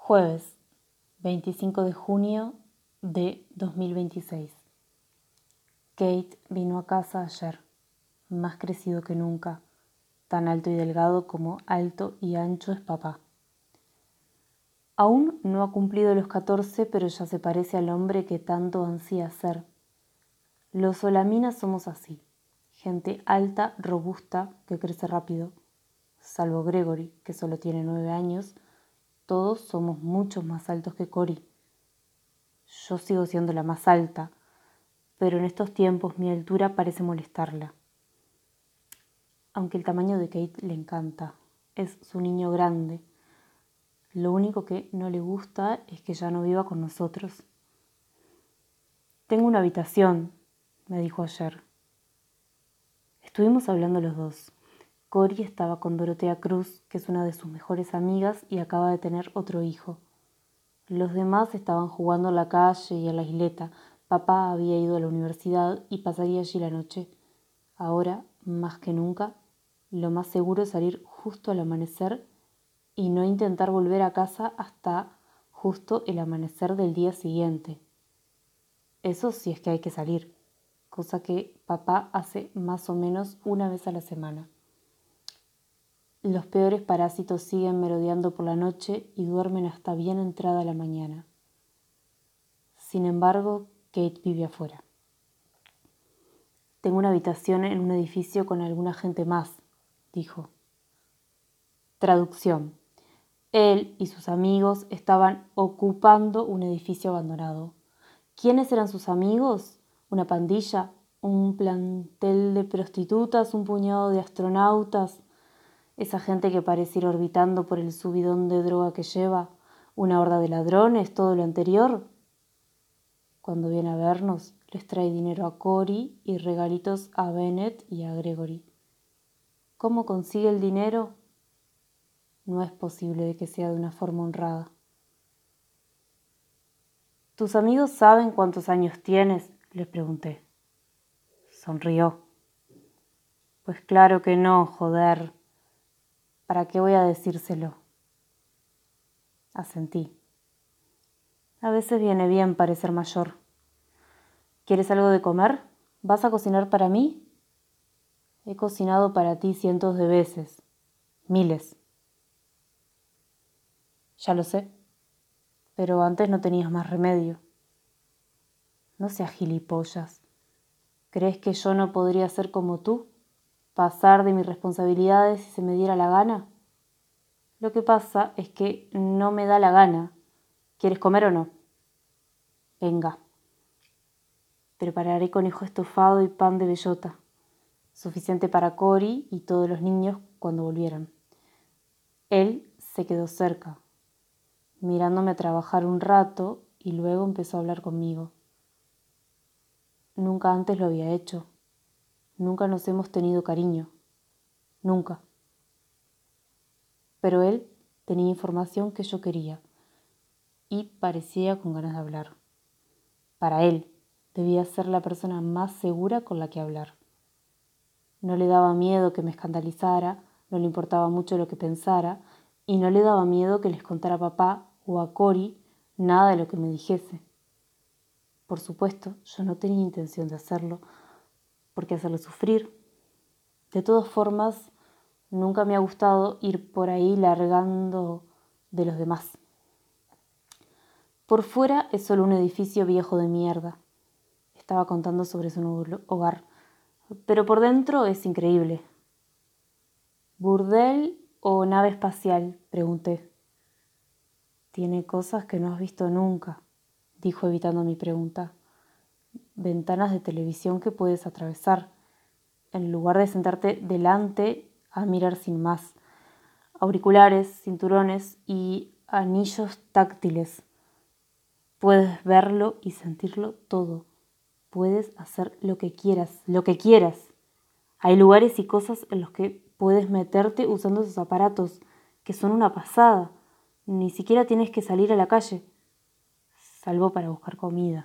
Jueves, 25 de junio de 2026. Kate vino a casa ayer, más crecido que nunca, tan alto y delgado como alto y ancho es papá. Aún no ha cumplido los 14, pero ya se parece al hombre que tanto ansía ser. Los Solaminas somos así, gente alta, robusta, que crece rápido. Salvo Gregory, que solo tiene 9 años, todos somos mucho más altos que Cory. Yo sigo siendo la más alta, pero en estos tiempos mi altura parece molestarla. Aunque el tamaño de Kate le encanta, es su niño grande. Lo único que no le gusta es que ya no viva con nosotros. Tengo una habitación, me dijo ayer. Estuvimos hablando los dos. Cory estaba con Dorotea Cruz, que es una de sus mejores amigas y acaba de tener otro hijo. Los demás estaban jugando en la calle y en la isleta. Papá había ido a la universidad y pasaría allí la noche. Ahora, más que nunca, lo más seguro es salir justo al amanecer y no intentar volver a casa hasta justo el amanecer del día siguiente. Eso sí es que hay que salir, cosa que papá hace más o menos una vez a la semana. Los peores parásitos siguen merodeando por la noche y duermen hasta bien entrada la mañana. Sin embargo, Kate vive afuera. Tengo una habitación en un edificio con alguna gente más, dijo. Traducción. Él y sus amigos estaban ocupando un edificio abandonado. ¿Quiénes eran sus amigos? ¿Una pandilla? ¿Un plantel de prostitutas? ¿Un puñado de astronautas? ¿Esa gente que parece ir orbitando por el subidón de droga que lleva? ¿Una horda de ladrones? ¿Todo lo anterior? Cuando viene a vernos, les trae dinero a Cory y regalitos a Bennett y a Gregory. ¿Cómo consigue el dinero? No es posible que sea de una forma honrada. ¿Tus amigos saben cuántos años tienes?, les pregunté. Sonrió. Pues claro que no, joder. ¿Para qué voy a decírselo? Asentí. A veces viene bien parecer mayor. ¿Quieres algo de comer? ¿Vas a cocinar para mí? He cocinado para ti cientos de veces. Miles. Ya lo sé. Pero antes no tenías más remedio. No seas gilipollas. ¿Crees que yo no podría ser como tú? ¿Pasar de mis responsabilidades si se me diera la gana? Lo que pasa es que no me da la gana. ¿Quieres comer o no? Venga. Prepararé conejo estofado y pan de bellota. Suficiente para Cory y todos los niños cuando volvieran. Él se quedó cerca, mirándome trabajar un rato y luego empezó a hablar conmigo. Nunca antes lo había hecho. Nunca nos hemos tenido cariño. Nunca. Pero él tenía información que yo quería y parecía con ganas de hablar. Para él, debía ser la persona más segura con la que hablar. No le daba miedo que me escandalizara, no le importaba mucho lo que pensara y no le daba miedo que les contara a papá o a Cory nada de lo que me dijese. Por supuesto, yo no tenía intención de hacerlo, porque hacerlo sufrir. De todas formas, nunca me ha gustado ir por ahí largando de los demás. Por fuera es solo un edificio viejo de mierda. Estaba contando sobre su nuevo hogar. Pero por dentro es increíble. ¿Burdel o nave espacial?, pregunté. Tiene cosas que no has visto nunca, dijo evitando mi pregunta. Ventanas de televisión que puedes atravesar, en lugar de sentarte delante a mirar sin más. Auriculares, cinturones y anillos táctiles. Puedes verlo y sentirlo todo. Puedes hacer lo que quieras, lo que quieras. Hay lugares y cosas en los que puedes meterte usando esos aparatos, que son una pasada. Ni siquiera tienes que salir a la calle, salvo para buscar comida.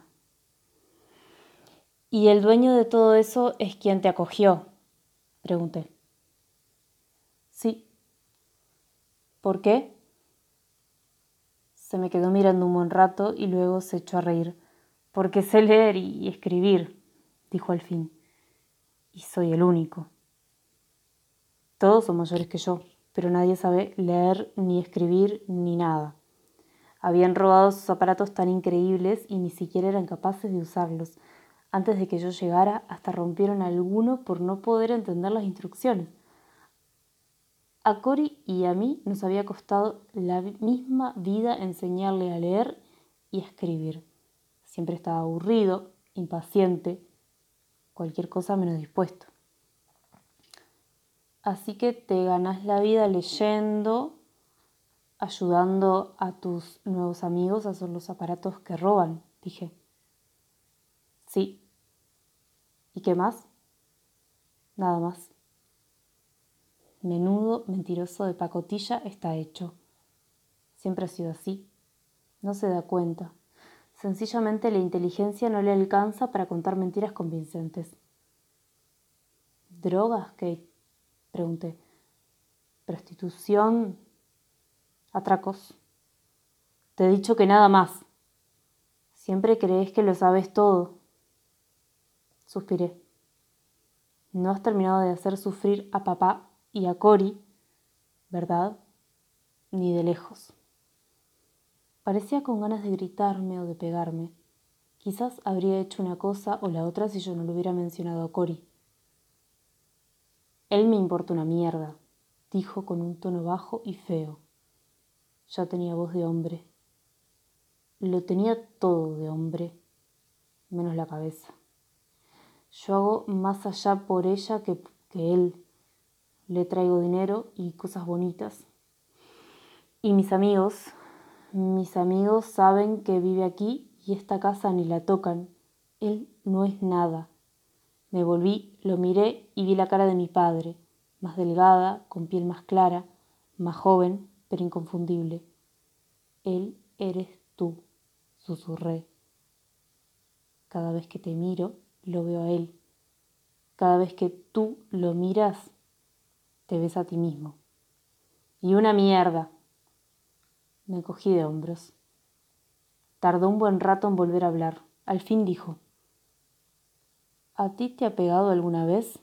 ¿Y el dueño de todo eso es quien te acogió?, pregunté. Sí. ¿Por qué? Se me quedó mirando un buen rato y luego se echó a reír. Porque sé leer y escribir, dijo al fin. Y soy el único. Todos son mayores que yo, pero nadie sabe leer ni escribir ni nada. Habían robado sus aparatos tan increíbles y ni siquiera eran capaces de usarlos. Antes de que yo llegara, hasta rompieron alguno por no poder entender las instrucciones. A Cory y a mí nos había costado la misma vida enseñarle a leer y a escribir. Siempre estaba aburrido, impaciente, cualquier cosa menos dispuesto. Así que te ganás la vida leyendo, ayudando a tus nuevos amigos a hacer los aparatos que roban, dije. Sí. ¿Y qué más? Nada más. Menudo mentiroso de pacotilla está hecho. Siempre ha sido así. No se da cuenta. Sencillamente la inteligencia no le alcanza para contar mentiras convincentes. ¿Drogas, Kate? Pregunté. ¿Prostitución? ¿Atracos? Te he dicho que nada más. Siempre crees que lo sabes todo. Suspiré. No has terminado de hacer sufrir a papá y a Cory, ¿verdad? Ni de lejos. Parecía con ganas de gritarme o de pegarme. Quizás habría hecho una cosa o la otra si yo no le hubiera mencionado a Cory. Él me importa una mierda, dijo con un tono bajo y feo. Ya tenía voz de hombre. Lo tenía todo de hombre, menos la cabeza. Yo hago más allá por ella que él. Le traigo dinero y cosas bonitas. Y mis amigos saben que vive aquí y esta casa ni la tocan. Él no es nada. Me volví, lo miré y vi la cara de mi padre, más delgada, con piel más clara, más joven, pero inconfundible. Él eres tú, susurré. Cada vez que te miro, lo veo a él. Cada vez que tú lo miras, te ves a ti mismo. Y una mierda. Me encogí de hombros. Tardó un buen rato en volver a hablar. Al fin dijo: ¿A ti te ha pegado alguna vez?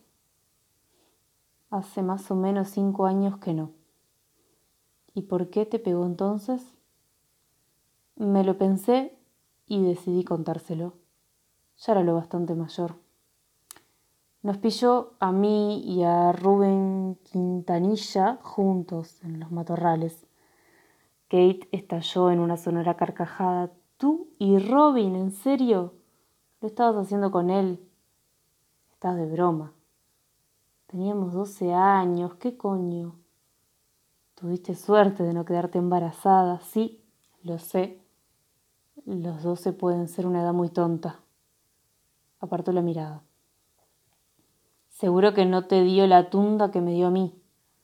Hace más o menos 5 años que no. ¿Y por qué te pegó entonces? Me lo pensé y decidí contárselo. Ya era lo bastante mayor. Nos pilló a mí y a Rubén Quintanilla juntos en los matorrales. Kate estalló en una sonora carcajada. ¿Tú y Robin, en serio? Lo estabas haciendo con él. Estás de broma. Teníamos 12 años, ¿qué coño? Tuviste suerte de no quedarte embarazada, sí, lo sé. Los 12 pueden ser una edad muy tonta. Apartó la mirada. Seguro que no te dio la tunda que me dio a mí.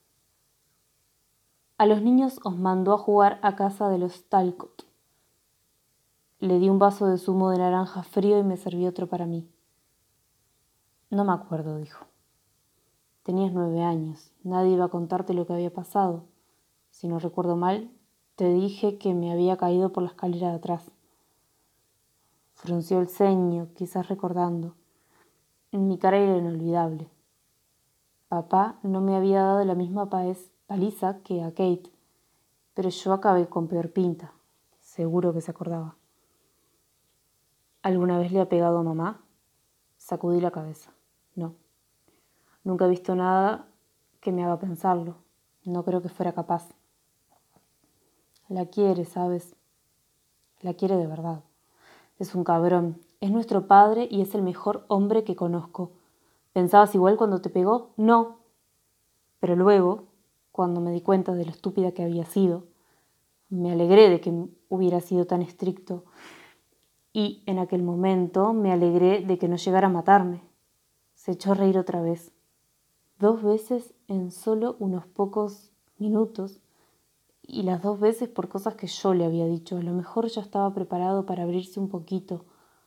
A los niños os mandó a jugar a casa de los Talcott. Le di un vaso de zumo de naranja frío y me serví otro para mí. No me acuerdo, dijo. Tenías 9 años. Nadie iba a contarte lo que había pasado. Si no recuerdo mal, te dije que me había caído por la escalera de atrás. Frunció el ceño, quizás recordando. En mi cara era inolvidable. Papá no me había dado la misma paliza que a Kate, pero yo acabé con peor pinta. Seguro que se acordaba. ¿Alguna vez le ha pegado a mamá? Sacudí la cabeza. No. Nunca he visto nada que me haga pensarlo. No creo que fuera capaz. La quiere, ¿sabes? La quiere de verdad. Es un cabrón. Es nuestro padre y es el mejor hombre que conozco. ¿Pensabas igual cuando te pegó? No. Pero luego, cuando me di cuenta de lo estúpida que había sido, me alegré de que hubiera sido tan estricto. Y en aquel momento me alegré de que no llegara a matarme. Se echó a reír otra vez. 2 veces en solo unos pocos minutos. Y las 2 veces por cosas que yo le había dicho. A lo mejor ya estaba preparado para abrirse un poquito.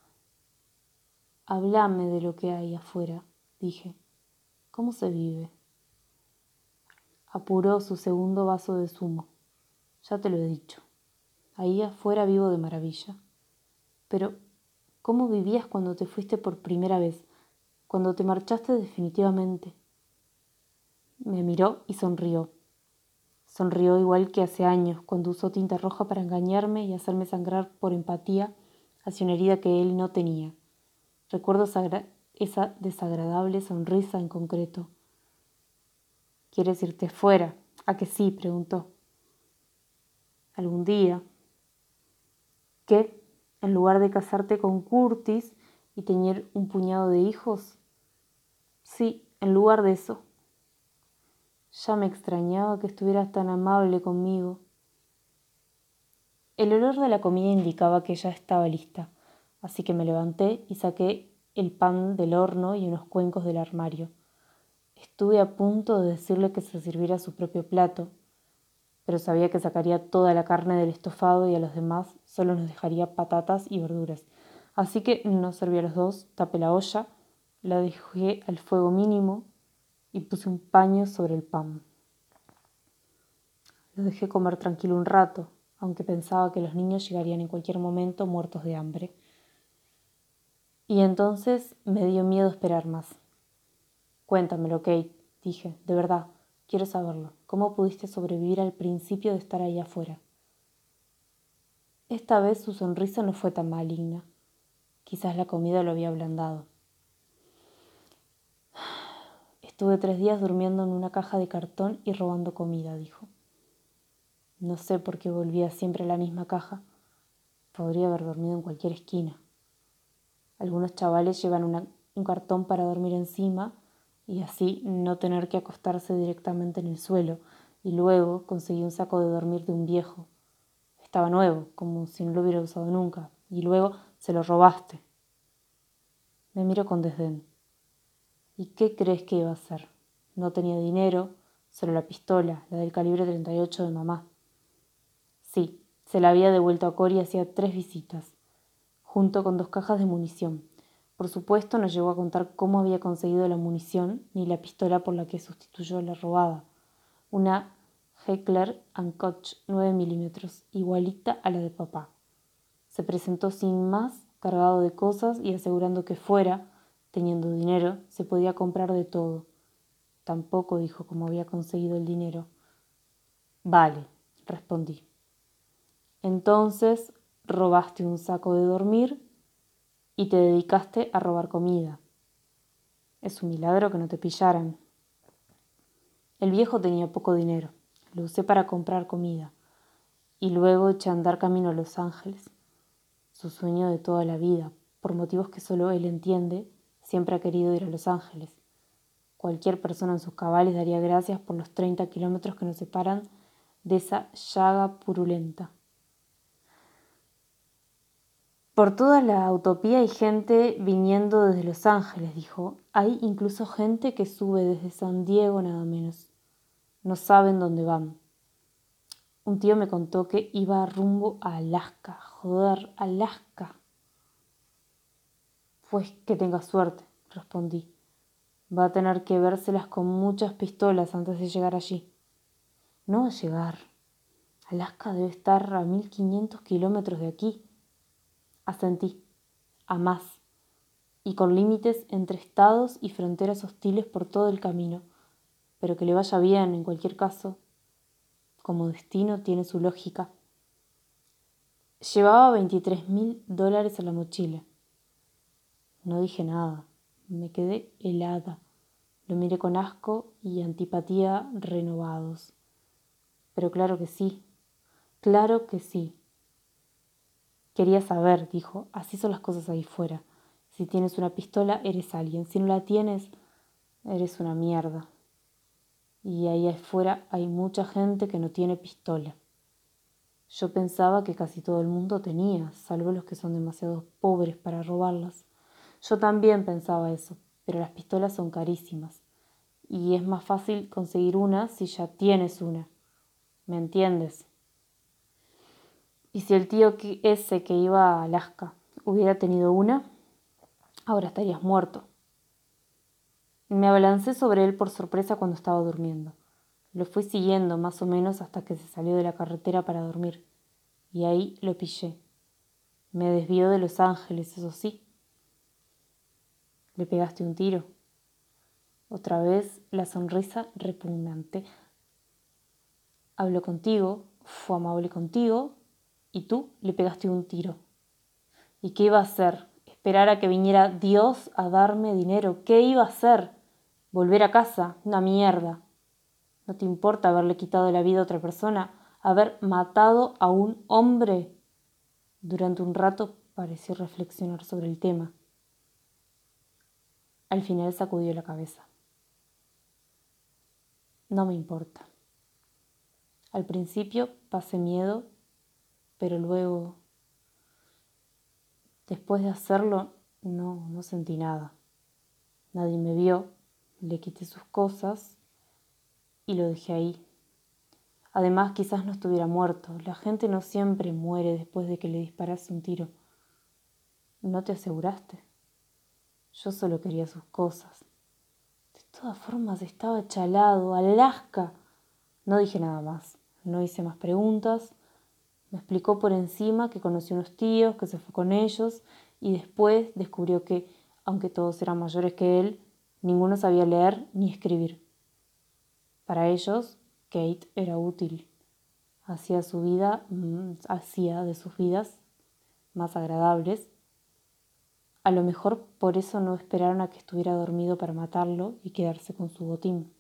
Háblame de lo que hay afuera, dije. ¿Cómo se vive? Apuró su segundo vaso de zumo. Ya te lo he dicho. Ahí afuera vivo de maravilla. Pero, ¿cómo vivías cuando te fuiste por primera vez? Cuando te marchaste definitivamente. Me miró y sonrió. Sonrió igual que hace años, cuando usó tinta roja para engañarme y hacerme sangrar por empatía hacia una herida que él no tenía. Recuerdo esa desagradable sonrisa en concreto. ¿Quieres irte fuera? ¿A que sí?, preguntó. ¿Algún día? ¿Qué? ¿En lugar de casarte con Curtis y tener un puñado de hijos? Sí, en lugar de eso. Ya me extrañaba que estuvieras tan amable conmigo. El olor de la comida indicaba que ya estaba lista, así que me levanté y saqué el pan del horno y unos cuencos del armario. Estuve a punto de decirle que se sirviera su propio plato, pero sabía que sacaría toda la carne del estofado y a los demás solo nos dejaría patatas y verduras. Así que no serví a los dos, tapé la olla, la dejé al fuego mínimo y puse un paño sobre el pan. Lo dejé comer tranquilo un rato, aunque pensaba que los niños llegarían en cualquier momento muertos de hambre. Y entonces me dio miedo esperar más. Cuéntamelo, Kate, dije, de verdad, quiero saberlo. ¿Cómo pudiste sobrevivir al principio de estar ahí afuera? Esta vez su sonrisa no fue tan maligna. Quizás la comida lo había ablandado. Estuve 3 días durmiendo en una caja de cartón y robando comida, dijo. No sé por qué volvía siempre a la misma caja. Podría haber dormido en cualquier esquina. Algunos chavales llevan un cartón para dormir encima y así no tener que acostarse directamente en el suelo. Y luego conseguí un saco de dormir de un viejo. Estaba nuevo, como si no lo hubiera usado nunca. Y luego se lo robaste. Me miró con desdén. ¿Y qué crees que iba a hacer? No tenía dinero, solo la pistola, la del calibre 38 de mamá. Sí, se la había devuelto a Cory hacía 3 visitas, junto con 2 cajas de munición. Por supuesto, no llegó a contar cómo había conseguido la munición ni la pistola por la que sustituyó la robada. Una Heckler & Koch 9 milímetros, igualita a la de papá. Se presentó sin más, cargado de cosas y asegurando que fuera, teniendo dinero, se podía comprar de todo. Tampoco dijo cómo había conseguido el dinero. Vale, respondí. Entonces robaste un saco de dormir y te dedicaste a robar comida. Es un milagro que no te pillaran. El viejo tenía poco dinero. Lo usé para comprar comida y luego eché a andar camino a Los Ángeles. Su sueño de toda la vida, por motivos que solo él entiende, siempre ha querido ir a Los Ángeles. Cualquier persona en sus cabales daría gracias por los 30 kilómetros que nos separan de esa llaga purulenta. Por toda la utopía hay gente viniendo desde Los Ángeles, dijo. Hay incluso gente que sube desde San Diego nada menos. No saben dónde van. Un tío me contó que iba rumbo a Alaska. Joder, Alaska. Pues que tenga suerte, respondí. Va a tener que vérselas con muchas pistolas antes de llegar allí. No va a llegar. Alaska debe estar a 1500 kilómetros de aquí. Asentí. A más. Y con límites entre estados y fronteras hostiles por todo el camino. Pero que le vaya bien en cualquier caso. Como destino tiene su lógica. Llevaba $23,000 en la mochila. No dije nada. Me quedé helada. Lo miré con asco y antipatía renovados. Pero claro que sí. Claro que sí. Quería saber, dijo. Así son las cosas ahí fuera. Si tienes una pistola, eres alguien. Si no la tienes, eres una mierda. Y ahí afuera hay mucha gente que no tiene pistola. Yo pensaba que casi todo el mundo tenía, salvo los que son demasiado pobres para robarlas. Yo también pensaba eso, pero las pistolas son carísimas. Y es más fácil conseguir una si ya tienes una. ¿Me entiendes? Y si el tío ese que iba a Alaska hubiera tenido una, ahora estarías muerto. Me abalancé sobre él por sorpresa cuando estaba durmiendo. Lo fui siguiendo más o menos hasta que se salió de la carretera para dormir. y ahí lo pillé. Me desvió de Los Ángeles, eso sí. Le pegaste un tiro. Otra vez la sonrisa repugnante. Habló contigo, fue amable contigo, y tú le pegaste un tiro. ¿Y qué iba a hacer? ¿Esperar a que viniera Dios a darme dinero? ¿Qué iba a hacer? ¿Volver a casa? Una mierda. ¿No te importa haberle quitado la vida a otra persona? ¿Haber matado a un hombre? Durante un rato pareció reflexionar sobre el tema. Al final sacudió la cabeza. No me importa. Al principio pasé miedo, pero luego, después de hacerlo, no sentí nada. Nadie me vio, le quité sus cosas y lo dejé ahí. Además, quizás no estuviera muerto. La gente no siempre muere después de que le disparase un tiro. ¿No te aseguraste? Yo solo quería sus cosas. De todas formas, estaba chalado, Alaska. No dije nada más. No hice más preguntas. Me explicó por encima que conoció unos tíos, que se fue con ellos y después descubrió que, aunque todos eran mayores que él, ninguno sabía leer ni escribir. Para ellos, Kate era útil. Hacía de sus vidas más agradables. A lo mejor por eso no esperaron a que estuviera dormido para matarlo y quedarse con su botín.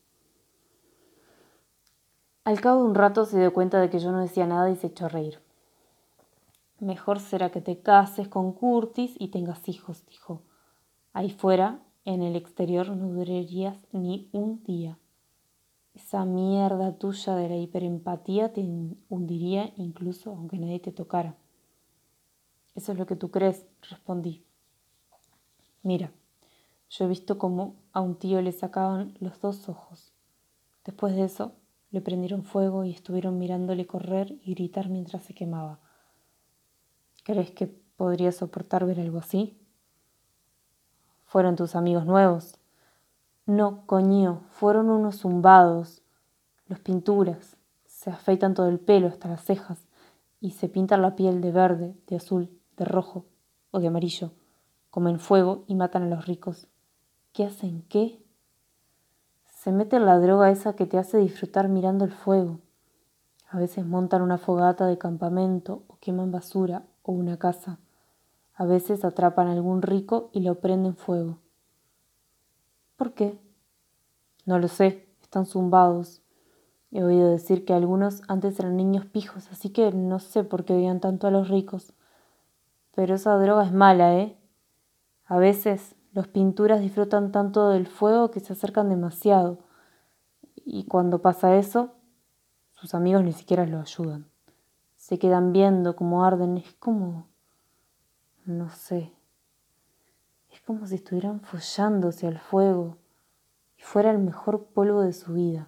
Al cabo de un rato se dio cuenta de que yo no decía nada y se echó a reír. Mejor será que te cases con Curtis y tengas hijos, dijo. Ahí fuera, en el exterior, no durarías ni un día. Esa mierda tuya de la hiperempatía te hundiría incluso aunque nadie te tocara. Eso es lo que tú crees, respondí. Mira, yo he visto cómo a un tío le sacaban los 2 ojos. Después de eso, le prendieron fuego y estuvieron mirándole correr y gritar mientras se quemaba. ¿Crees que podría soportar ver algo así? ¿Fueron tus amigos nuevos? No, coño, fueron unos zumbados. Los pinturas. Se afeitan todo el pelo hasta las cejas y se pintan la piel de verde, de azul, de rojo o de amarillo. Comen fuego y matan a los ricos. ¿Qué hacen qué? Se meten la droga esa que te hace disfrutar mirando el fuego. A veces montan una fogata de campamento o queman basura o una casa. A veces atrapan a algún rico y lo prenden fuego. ¿Por qué? No lo sé, están zumbados. He oído decir que algunos antes eran niños pijos, así que no sé por qué odian tanto a los ricos. Pero esa droga es mala, ¿eh? A veces los pinturas disfrutan tanto del fuego que se acercan demasiado. Y cuando pasa eso, sus amigos ni siquiera lo ayudan. Se quedan viendo cómo arden. Es como... no sé. Es como si estuvieran follándose al fuego y fuera el mejor polvo de su vida.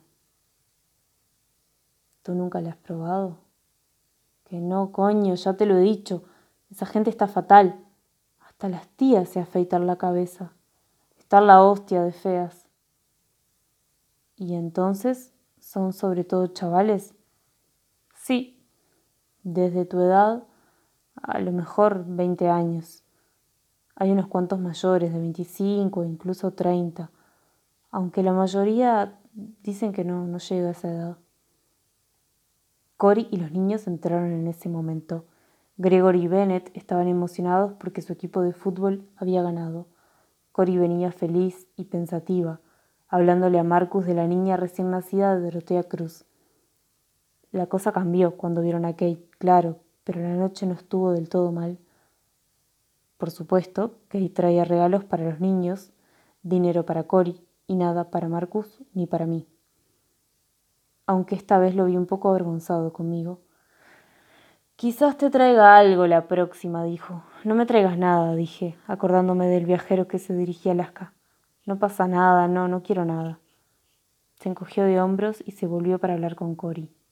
¿Tú nunca la has probado? Que no, coño, ya te lo he dicho. Esa gente está fatal. Hasta las tías se afeitan la cabeza. Están la hostia de feas. ¿Y entonces son sobre todo chavales? Sí, desde tu edad, a lo mejor 20 años. Hay unos cuantos mayores de 25, incluso 30, aunque la mayoría dicen que no llega a esa edad. Cory y los niños entraron en ese momento. Gregory y Bennett estaban emocionados porque su equipo de fútbol había ganado. Cory venía feliz y pensativa, hablándole a Marcus de la niña recién nacida de Dorothea Cruz. La cosa cambió cuando vieron a Kate, claro, pero la noche no estuvo del todo mal. Por supuesto, Kate traía regalos para los niños, dinero para Cory y nada para Marcus ni para mí. Aunque esta vez lo vi un poco avergonzado conmigo. Quizás te traiga algo la próxima, dijo. No me traigas nada, dije, acordándome del viajero que se dirigía a Alaska. No pasa nada, no quiero nada. Se encogió de hombros y se volvió para hablar con Cory.